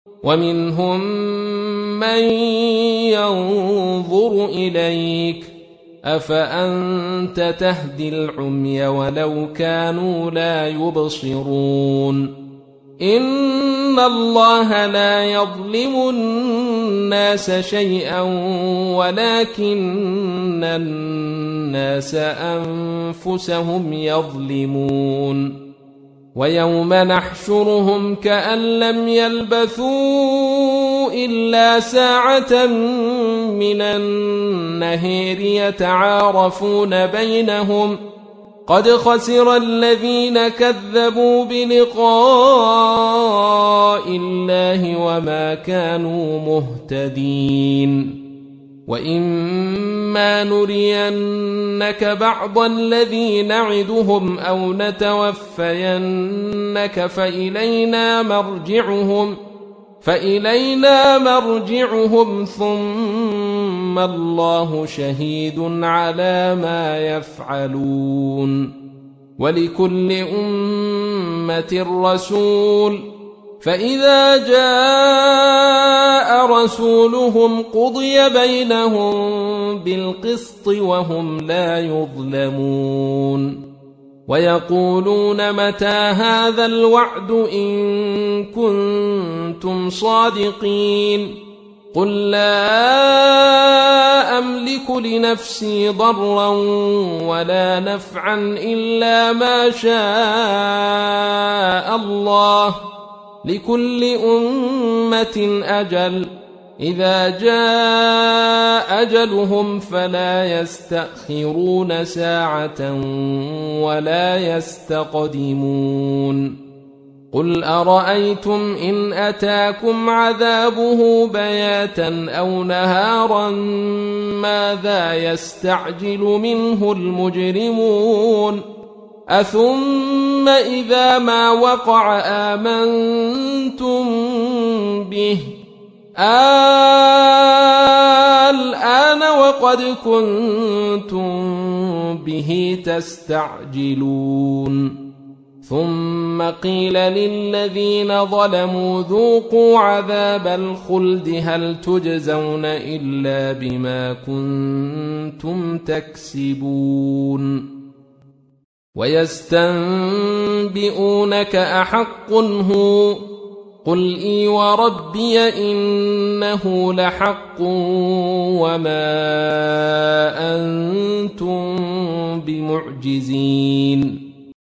ومنهم من ينظر إليك أفأنت تهدي العمي ولو كانوا لا يبصرون إن الله لا يظلم الناس شيئا ولكن الناس أنفسهم يظلمون ويوم نحشرهم كأن لم يلبثوا إلا ساعة من النهار يتعارفون بينهم قد خسر الذين كذبوا بلقاء الله وما كانوا مهتدين وإما نرينك بعض الذي نعدهم أو نتوفينك فإلينا مرجعهم ثم الله شهيد على ما يفعلون ولكل أمة رسول فإذا جاء رسولهم قضي بينهم بالقسط وهم لا يظلمون ويقولون متى هذا الوعد إن كنتم صادقين قل لا أملك لنفسي ضرا ولا نفعا إلا ما شاء الله لكل أمة أجل إذا جاء أجلهم فلا يستأخرون ساعة ولا يستقدمون قل أرأيتم إن أتاكم عذابه بياتا أو نهارا ماذا يستعجل منه المجرمون أثم إذا ما وقع آمنتم به الآن وقد كنتم به تستعجلون ثم قيل للذين ظلموا ذوقوا عذاب الخلد هل تجزون إلا بما كنتم تكسبون ويستنبئونك أحق هو قل إي وربي إنه لحق وما أنتم بمعجزين